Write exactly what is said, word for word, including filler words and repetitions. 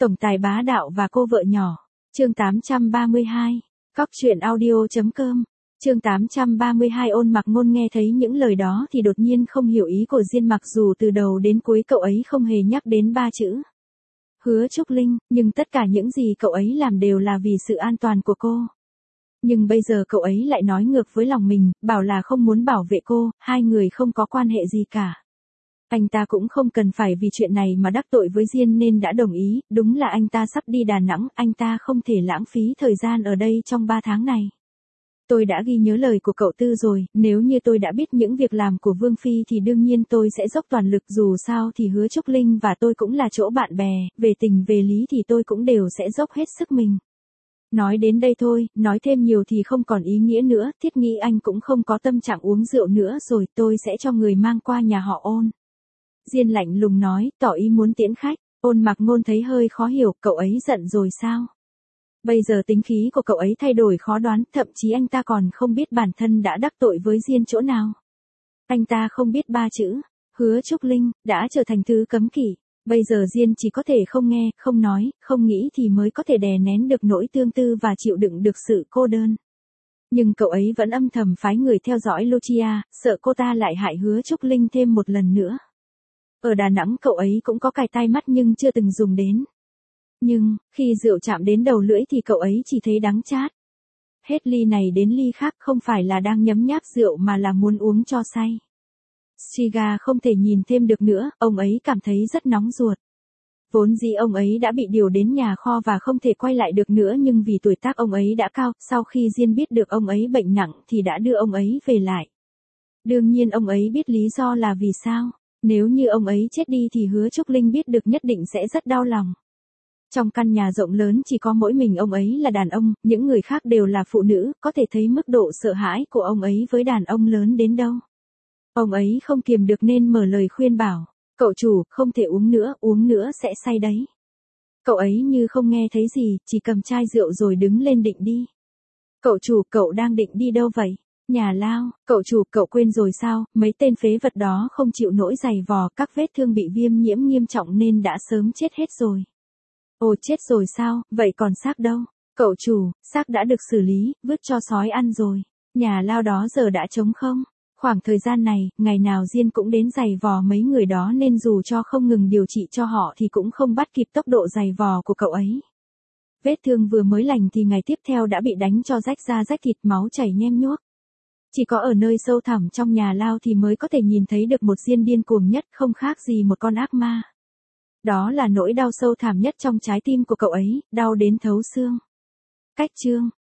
Tổng tài bá đạo và cô vợ nhỏ. Chương tám trăm ba mươi hai. Cóc truyện audio.com. Chương tám trăm ba mươi hai. Ôn Mặc Ngôn nghe thấy những lời đó thì đột nhiên không hiểu ý của Diên, mặc dù từ đầu đến cuối cậu ấy không hề nhắc đến ba chữ Hứa Trúc Linh, nhưng tất cả những gì cậu ấy làm đều là vì sự an toàn của cô. Nhưng bây giờ cậu ấy lại nói ngược với lòng mình, bảo là không muốn bảo vệ cô, hai người không có quan hệ gì cả. Anh ta cũng không cần phải vì chuyện này mà đắc tội với Diên nên đã đồng ý, đúng là anh ta sắp đi Đà Nẵng, anh ta không thể lãng phí thời gian ở đây trong ba tháng này. Tôi đã ghi nhớ lời của cậu Tư rồi, nếu như tôi đã biết những việc làm của Vương Phi thì đương nhiên tôi sẽ dốc toàn lực, dù sao thì Hứa Trúc Linh và tôi cũng là chỗ bạn bè, về tình về lý thì tôi cũng đều sẽ dốc hết sức mình. Nói đến đây thôi, nói thêm nhiều thì không còn ý nghĩa nữa, thiết nghĩ anh cũng không có tâm trạng uống rượu nữa rồi, tôi sẽ cho người mang qua nhà họ Ôn. Diên lạnh lùng nói, tỏ ý muốn tiễn khách. Ôn Mặc Ngôn thấy hơi khó hiểu, cậu ấy giận rồi sao? Bây giờ tính khí của cậu ấy thay đổi khó đoán, thậm chí anh ta còn không biết bản thân đã đắc tội với Diên chỗ nào. Anh ta không biết ba chữ Hứa Trúc Linh đã trở thành thứ cấm kỵ. Bây giờ Diên chỉ có thể không nghe, không nói, không nghĩ thì mới có thể đè nén được nỗi tương tư và chịu đựng được sự cô đơn. Nhưng cậu ấy vẫn âm thầm phái người theo dõi Lucia, sợ cô ta lại hại Hứa Trúc Linh thêm một lần nữa. Ở Đà Nẵng cậu ấy cũng có cài tai mắt nhưng chưa từng dùng đến. Nhưng, khi rượu chạm đến đầu lưỡi thì cậu ấy chỉ thấy đắng chát. Hết ly này đến ly khác, không phải là đang nhấm nháp rượu mà là muốn uống cho say. Shiga không thể nhìn thêm được nữa, ông ấy cảm thấy rất nóng ruột. Vốn dĩ ông ấy đã bị điều đến nhà kho và không thể quay lại được nữa, nhưng vì tuổi tác ông ấy đã cao, sau khi Diên biết được ông ấy bệnh nặng thì đã đưa ông ấy về lại. Đương nhiên ông ấy biết lý do là vì sao. Nếu như ông ấy chết đi thì Hứa Trúc Linh biết được nhất định sẽ rất đau lòng. Trong căn nhà rộng lớn chỉ có mỗi mình ông ấy là đàn ông, những người khác đều là phụ nữ, có thể thấy mức độ sợ hãi của ông ấy với đàn ông lớn đến đâu. Ông ấy không kiềm được nên mở lời khuyên bảo, cậu chủ, không thể uống nữa, uống nữa sẽ say đấy. Cậu ấy như không nghe thấy gì, chỉ cầm chai rượu rồi đứng lên định đi. Cậu chủ, cậu đang định đi đâu vậy? Nhà lao, cậu chủ, cậu quên rồi sao, mấy tên phế vật đó không chịu nổi giày vò, các vết thương bị viêm nhiễm nghiêm trọng nên đã sớm chết hết rồi. Ồ, chết rồi sao, vậy còn xác đâu? Cậu chủ, xác đã được xử lý, vứt cho sói ăn rồi. Nhà lao đó giờ đã trống không? Khoảng thời gian này, ngày nào Diên cũng đến giày vò mấy người đó nên dù cho không ngừng điều trị cho họ thì cũng không bắt kịp tốc độ giày vò của cậu ấy. Vết thương vừa mới lành thì ngày tiếp theo đã bị đánh cho rách da rách thịt, máu chảy nhem nhuốc. Chỉ có ở nơi sâu thẳm trong nhà lao thì mới có thể nhìn thấy được một Diên điên cuồng nhất, không khác gì một con ác ma. Đó là nỗi đau sâu thẳm nhất trong trái tim của cậu ấy, đau đến thấu xương. Cách chương